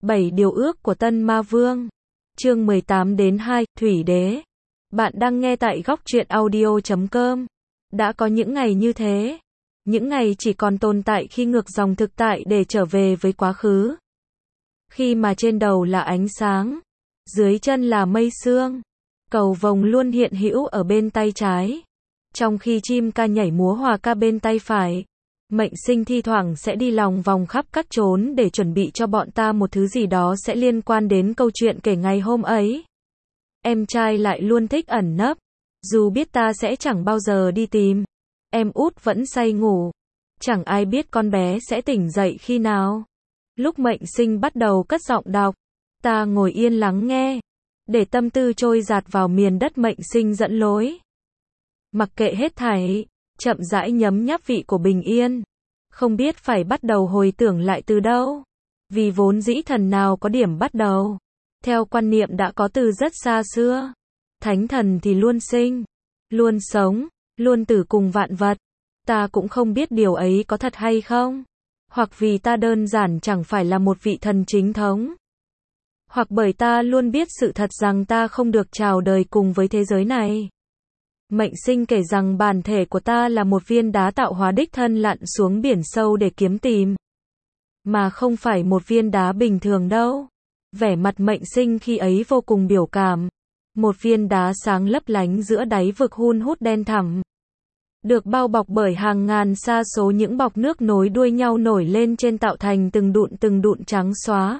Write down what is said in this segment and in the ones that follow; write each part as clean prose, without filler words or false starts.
7 điều ước của Tân Ma Vương. Chương 18 đến 2, Thủy Đế. Bạn đang nghe tại góc truyện audio.com. Đã có những ngày như thế. Những ngày chỉ còn tồn tại khi ngược dòng thực tại để trở về với quá khứ. Khi mà trên đầu là ánh sáng, dưới chân là mây sương. Cầu vồng luôn hiện hữu ở bên tay trái, trong khi chim ca nhảy múa hòa ca bên tay phải. Mệnh Sinh thi thoảng sẽ đi lòng vòng khắp các chốn để chuẩn bị cho bọn ta một thứ gì đó sẽ liên quan đến câu chuyện kể ngày hôm ấy. Em trai lại luôn thích ẩn nấp, dù biết ta sẽ chẳng bao giờ đi tìm. Em út vẫn say ngủ, chẳng ai biết con bé sẽ tỉnh dậy khi nào. Lúc Mệnh Sinh bắt đầu cất giọng đọc, ta ngồi yên lắng nghe, để tâm tư trôi dạt vào miền đất Mệnh Sinh dẫn lối. Mặc kệ hết thảy, chậm rãi nhấm nháp vị của bình yên. Không biết phải bắt đầu hồi tưởng lại từ đâu. Vì vốn dĩ thần nào có điểm bắt đầu. Theo quan niệm đã có từ rất xa xưa. Thánh thần thì luôn sinh, luôn sống, luôn tử cùng vạn vật. Ta cũng không biết điều ấy có thật hay không. Hoặc vì ta đơn giản chẳng phải là một vị thần chính thống. Hoặc bởi ta luôn biết sự thật rằng ta không được chào đời cùng với thế giới này. Mệnh Sinh kể rằng bản thể của ta là một viên đá tạo hóa đích thân lặn xuống biển sâu để kiếm tìm. Mà không phải một viên đá bình thường đâu. Vẻ mặt Mệnh Sinh khi ấy vô cùng biểu cảm. Một viên đá sáng lấp lánh giữa đáy vực hun hút đen thẳm. Được bao bọc bởi hàng ngàn sa số những bọt nước nối đuôi nhau nổi lên trên tạo thành từng đụn trắng xóa.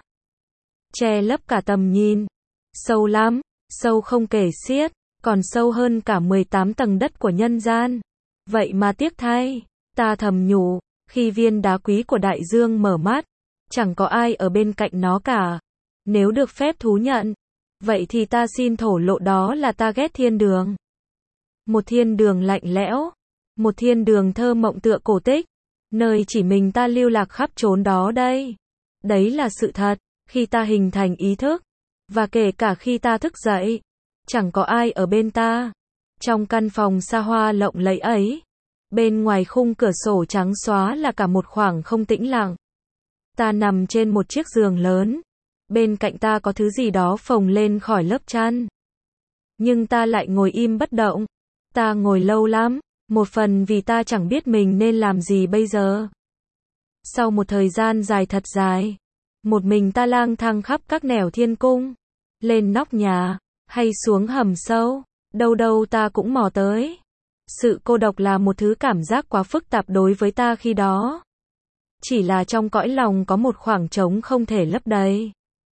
Che lấp cả tầm nhìn. Sâu lắm, sâu không kể xiết. Còn sâu hơn cả 18 tầng đất của nhân gian. Vậy mà tiếc thay, ta thầm nhủ, khi viên đá quý của đại dương mở mắt, chẳng có ai ở bên cạnh nó cả. Nếu được phép thú nhận, vậy thì ta xin thổ lộ đó là ta ghét thiên đường. Một thiên đường lạnh lẽo, một thiên đường thơ mộng tựa cổ tích, nơi chỉ mình ta lưu lạc khắp chốn đó đây. Đấy là sự thật, khi ta hình thành ý thức, và kể cả khi ta thức dậy. Chẳng có ai ở bên ta. Trong căn phòng xa hoa lộng lẫy ấy, bên ngoài khung cửa sổ trắng xóa là cả một khoảng không tĩnh lặng. Ta nằm trên một chiếc giường lớn. Bên cạnh ta có thứ gì đó phồng lên khỏi lớp chăn. Nhưng ta lại ngồi im bất động. Ta ngồi lâu lắm, một phần vì ta chẳng biết mình nên làm gì bây giờ. Sau một thời gian dài thật dài, một mình ta lang thang khắp các nẻo thiên cung, lên nóc nhà, hay xuống hầm sâu, đâu đâu ta cũng mò tới. Sự cô độc là một thứ cảm giác quá phức tạp đối với ta khi đó. Chỉ là trong cõi lòng có một khoảng trống không thể lấp đầy.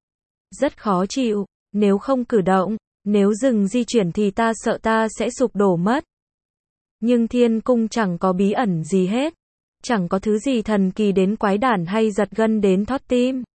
Rất khó chịu, nếu không cử động, nếu dừng di chuyển thì ta sợ ta sẽ sụp đổ mất. Nhưng thiên cung chẳng có bí ẩn gì hết. Chẳng có thứ gì thần kỳ đến quái đản hay giật gân đến thót tim.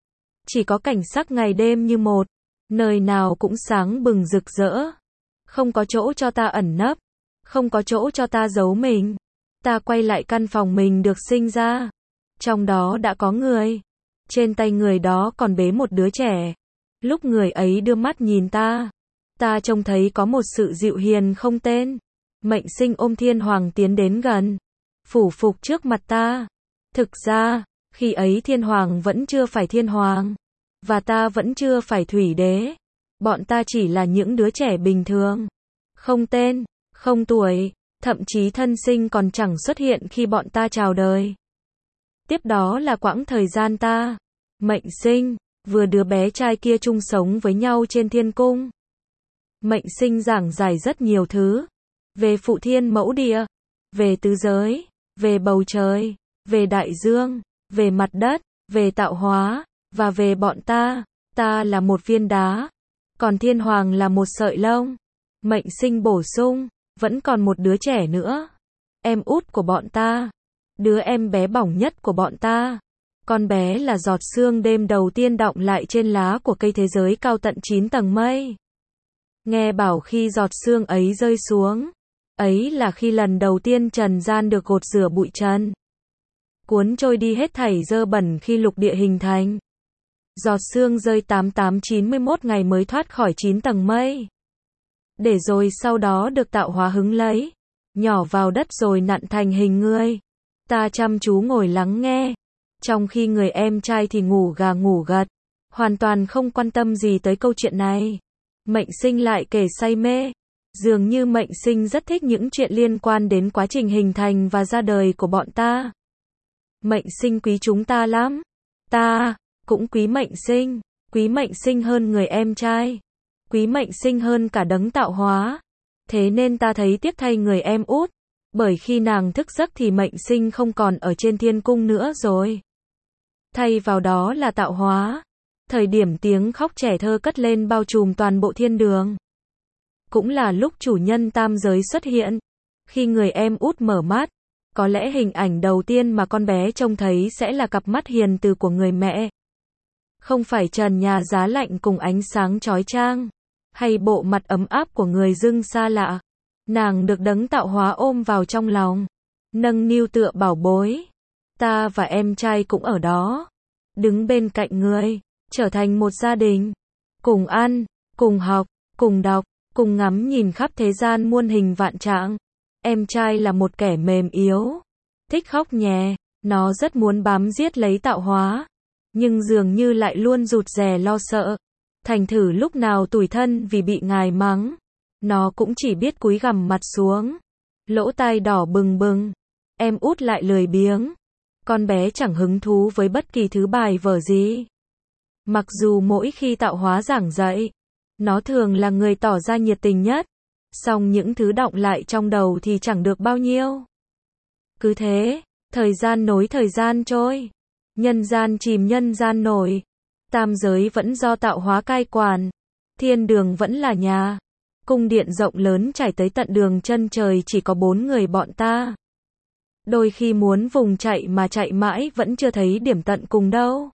Chỉ có cảnh sắc ngày đêm như một. Nơi nào cũng sáng bừng rực rỡ. Không có chỗ cho ta ẩn nấp. Không có chỗ cho ta giấu mình. Ta quay lại căn phòng mình được sinh ra. Trong đó đã có người. Trên tay người đó còn bế một đứa trẻ. Lúc người ấy đưa mắt nhìn ta, ta trông thấy có một sự dịu hiền không tên. Mệnh Sinh ôm Thiên Hoàng tiến đến gần, phủ phục trước mặt ta. Thực ra, khi ấy Thiên Hoàng vẫn chưa phải Thiên Hoàng. Và ta vẫn chưa phải Thủy Đế. Bọn ta chỉ là những đứa trẻ bình thường. Không tên, không tuổi, thậm chí thân sinh còn chẳng xuất hiện khi bọn ta chào đời. Tiếp đó là quãng thời gian ta, Mệnh Sinh, vừa đứa bé trai kia chung sống với nhau trên thiên cung. Mệnh Sinh giảng giải rất nhiều thứ. Về phụ thiên mẫu địa, về tứ giới, về bầu trời, về đại dương, về mặt đất, về tạo hóa. Và về bọn ta là một viên đá, còn Thiên Hoàng là một sợi lông. Mệnh Sinh bổ sung, vẫn còn một đứa trẻ nữa. Em út của bọn ta, đứa em bé bỏng nhất của bọn ta. Con bé là giọt sương đêm đầu tiên đọng lại trên lá của cây thế giới cao tận 9 tầng mây. Nghe bảo khi giọt sương ấy rơi xuống, ấy là khi lần đầu tiên trần gian được gột rửa bụi trần. Cuốn trôi đi hết thảy dơ bẩn khi lục địa hình thành. Giọt sương rơi 8891 ngày mới thoát khỏi 9 tầng mây. Để rồi sau đó được tạo hóa hứng lấy. Nhỏ vào đất rồi nặn thành hình người. Ta chăm chú ngồi lắng nghe. Trong khi người em trai thì ngủ gà ngủ gật. hoàn toàn không quan tâm gì tới câu chuyện này. Mệnh Sinh lại kể say mê. Dường như Mệnh Sinh rất thích những chuyện liên quan đến quá trình hình thành và ra đời của bọn ta. Mệnh Sinh quý chúng ta lắm. Ta cũng quý Mệnh Sinh. Quý Mệnh Sinh hơn người em trai. Quý Mệnh Sinh hơn cả đấng tạo hóa. Thế nên ta thấy tiếc thay người em út. Bởi khi nàng thức giấc thì Mệnh Sinh không còn ở trên thiên cung nữa rồi. Thay vào đó là tạo hóa. Thời điểm tiếng khóc trẻ thơ cất lên bao trùm toàn bộ thiên đường. Cũng là lúc chủ nhân tam giới xuất hiện. Khi người em út mở mắt, có lẽ hình ảnh đầu tiên mà con bé trông thấy sẽ là cặp mắt hiền từ của người mẹ. Không phải trần nhà giá lạnh cùng ánh sáng chói chang, hay bộ mặt ấm áp của người dưng xa lạ. Nàng được đấng tạo hóa ôm vào trong lòng, nâng niu tựa bảo bối. Ta và em trai cũng ở đó, đứng bên cạnh người, trở thành một gia đình. Cùng ăn, cùng học, cùng đọc, cùng ngắm nhìn khắp thế gian muôn hình vạn trạng. Em trai là một kẻ mềm yếu, thích khóc nhè, nó rất muốn bám giết lấy tạo hóa, nhưng dường như lại luôn rụt rè lo sợ. Thành thử lúc nào tủi thân vì bị ngài mắng, nó cũng chỉ biết cúi gằm mặt xuống, lỗ tai đỏ bừng bừng. Em út lại lười biếng. Con bé chẳng hứng thú với bất kỳ thứ bài vở gì. Mặc dù mỗi khi tạo hóa giảng dạy, nó thường là người tỏ ra nhiệt tình nhất, song những thứ đọng lại trong đầu thì chẳng được bao nhiêu. Cứ thế, thời gian nối thời gian trôi, nhân gian chìm nhân gian nổi, tam giới vẫn do tạo hóa cai quản, thiên đường vẫn là nhà, cung điện rộng lớn trải tới tận đường chân trời chỉ có 4 người bọn ta. Đôi khi muốn vùng chạy mà chạy mãi vẫn chưa thấy điểm tận cùng đâu.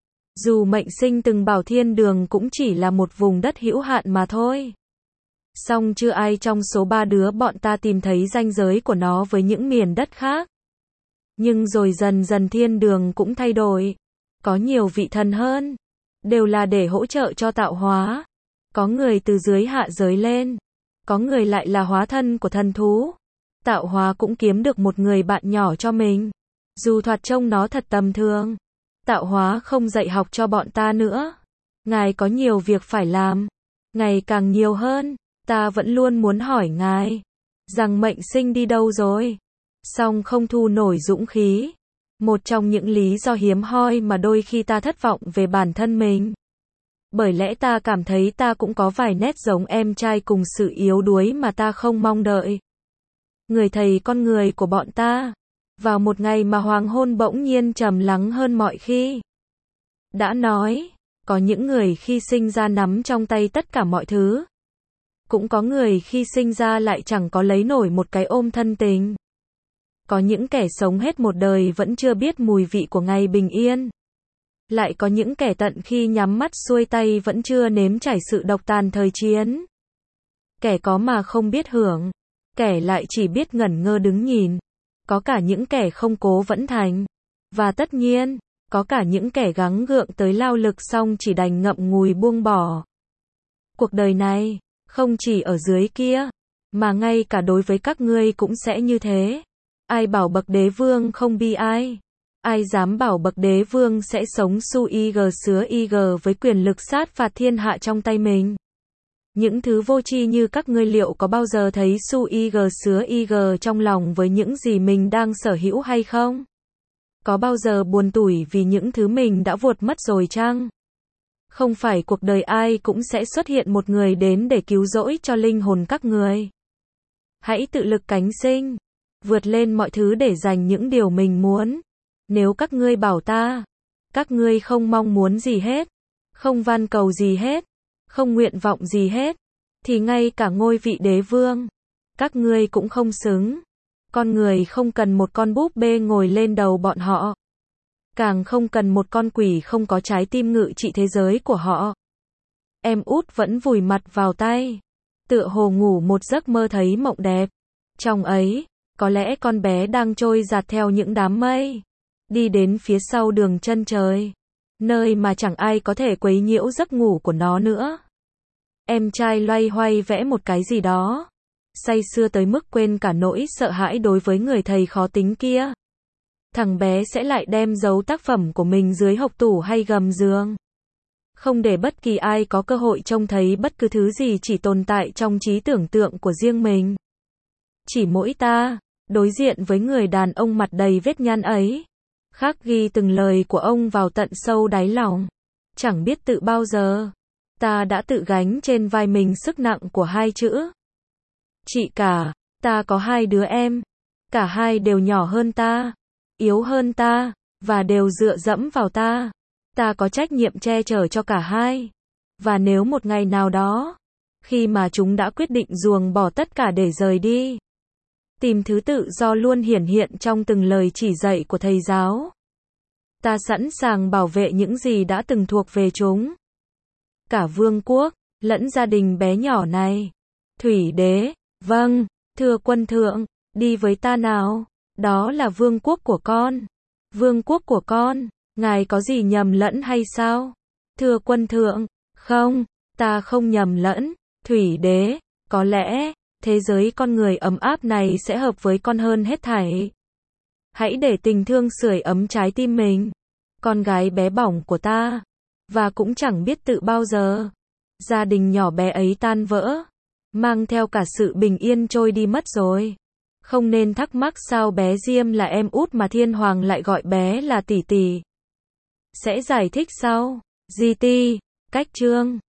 Dù Mệnh Sinh từng bảo thiên đường cũng chỉ là một vùng đất hữu hạn mà thôi. Song chưa ai trong số 3 đứa bọn ta tìm thấy ranh giới của nó với những miền đất khác. Nhưng rồi dần dần thiên đường cũng thay đổi. Có nhiều vị thần hơn. Đều là để hỗ trợ cho tạo hóa. Có người từ dưới hạ giới lên. Có người lại là hóa thân của thần thú. Tạo hóa cũng kiếm được một người bạn nhỏ cho mình. Dù thoạt trông nó thật tầm thường. Tạo hóa không dạy học cho bọn ta nữa. Ngài có nhiều việc phải làm. Ngày càng nhiều hơn. Ta vẫn luôn muốn hỏi ngài. Rằng Mệnh Sinh đi đâu rồi? Song không thu nổi dũng khí. Một trong những lý do hiếm hoi mà đôi khi ta thất vọng về bản thân mình. Bởi lẽ ta cảm thấy ta cũng có vài nét giống em trai cùng sự yếu đuối mà ta không mong đợi. Người thầy con người của bọn ta. Vào một ngày mà hoàng hôn bỗng nhiên trầm lắng hơn mọi khi. Đã nói, có những người khi sinh ra nắm trong tay tất cả mọi thứ. Cũng có người khi sinh ra lại chẳng có lấy nổi một cái ôm thân tình. Có những kẻ sống hết một đời vẫn chưa biết mùi vị của ngày bình yên. Lại có những kẻ tận khi nhắm mắt xuôi tay vẫn chưa nếm trải sự độc tàn thời chiến. Kẻ có mà không biết hưởng. Kẻ lại chỉ biết ngẩn ngơ đứng nhìn. Có cả những kẻ không cố vẫn thành. Và tất nhiên, có cả những kẻ gắng gượng tới lao lực xong chỉ đành ngậm ngùi buông bỏ. Cuộc đời này, không chỉ ở dưới kia, mà ngay cả đối với các ngươi cũng sẽ như thế. Ai bảo bậc đế vương không bi ai? Ai dám bảo bậc đế vương sẽ sống su ig sứa ig với quyền lực sát phạt thiên hạ trong tay mình? Những thứ vô tri như các ngươi liệu có bao giờ thấy su ig sứa ig trong lòng với những gì mình đang sở hữu hay không? Có bao giờ buồn tủi vì những thứ mình đã vuột mất rồi chăng? Không phải cuộc đời ai cũng sẽ xuất hiện một người đến để cứu rỗi cho linh hồn các người. Hãy tự lực cánh sinh, vượt lên mọi thứ để giành những điều mình muốn. Nếu các ngươi bảo ta, các ngươi không mong muốn gì hết, không van cầu gì hết, không nguyện vọng gì hết, thì ngay cả ngôi vị đế vương, các ngươi cũng không xứng. Con người không cần một con búp bê ngồi lên đầu bọn họ. Càng không cần một con quỷ không có trái tim ngự trị thế giới của họ. Em út vẫn vùi mặt vào tay, tựa hồ ngủ một giấc mơ thấy mộng đẹp. Trong ấy, có lẽ con bé đang trôi dạt theo những đám mây, đi đến phía sau đường chân trời, nơi mà chẳng ai có thể quấy nhiễu giấc ngủ của nó nữa. Em trai loay hoay vẽ một cái gì đó, say sưa tới mức quên cả nỗi sợ hãi đối với người thầy khó tính kia. Thằng bé sẽ lại đem giấu tác phẩm của mình dưới hộc tủ hay gầm giường. không để bất kỳ ai có cơ hội trông thấy bất cứ thứ gì chỉ tồn tại trong trí tưởng tượng của riêng mình. Chỉ mỗi ta, đối diện với người đàn ông mặt đầy vết nhăn ấy, khắc ghi từng lời của ông vào tận sâu đáy lòng. Chẳng biết tự bao giờ, ta đã tự gánh trên vai mình sức nặng của hai chữ. Chị cả, ta có hai đứa em, cả hai đều nhỏ hơn ta, yếu hơn ta, và đều dựa dẫm vào ta. Ta có trách nhiệm che chở cho cả hai. Và nếu một ngày nào đó, khi mà chúng đã quyết định ruồng bỏ tất cả để rời đi, tìm thứ tự do luôn hiển hiện trong từng lời chỉ dạy của thầy giáo, ta sẵn sàng bảo vệ những gì đã từng thuộc về chúng. Cả vương quốc, lẫn gia đình bé nhỏ này. Thủy đế, vâng, thưa quân thượng, đi với ta nào. Đó là vương quốc của con. Vương quốc của con, ngài có gì nhầm lẫn hay sao? Thưa quân thượng, không, ta không nhầm lẫn. Thủy đế, có lẽ, thế giới con người ấm áp này sẽ hợp với con hơn hết thảy. Hãy để tình thương sưởi ấm trái tim mình. Con gái bé bỏng của ta. Và cũng chẳng biết tự bao giờ, gia đình nhỏ bé ấy tan vỡ, mang theo cả sự bình yên trôi đi mất rồi. Không nên thắc mắc sao bé Diêm là em út mà thiên hoàng lại gọi bé là tỷ tỷ. Sẽ giải thích sau. GT, cách chương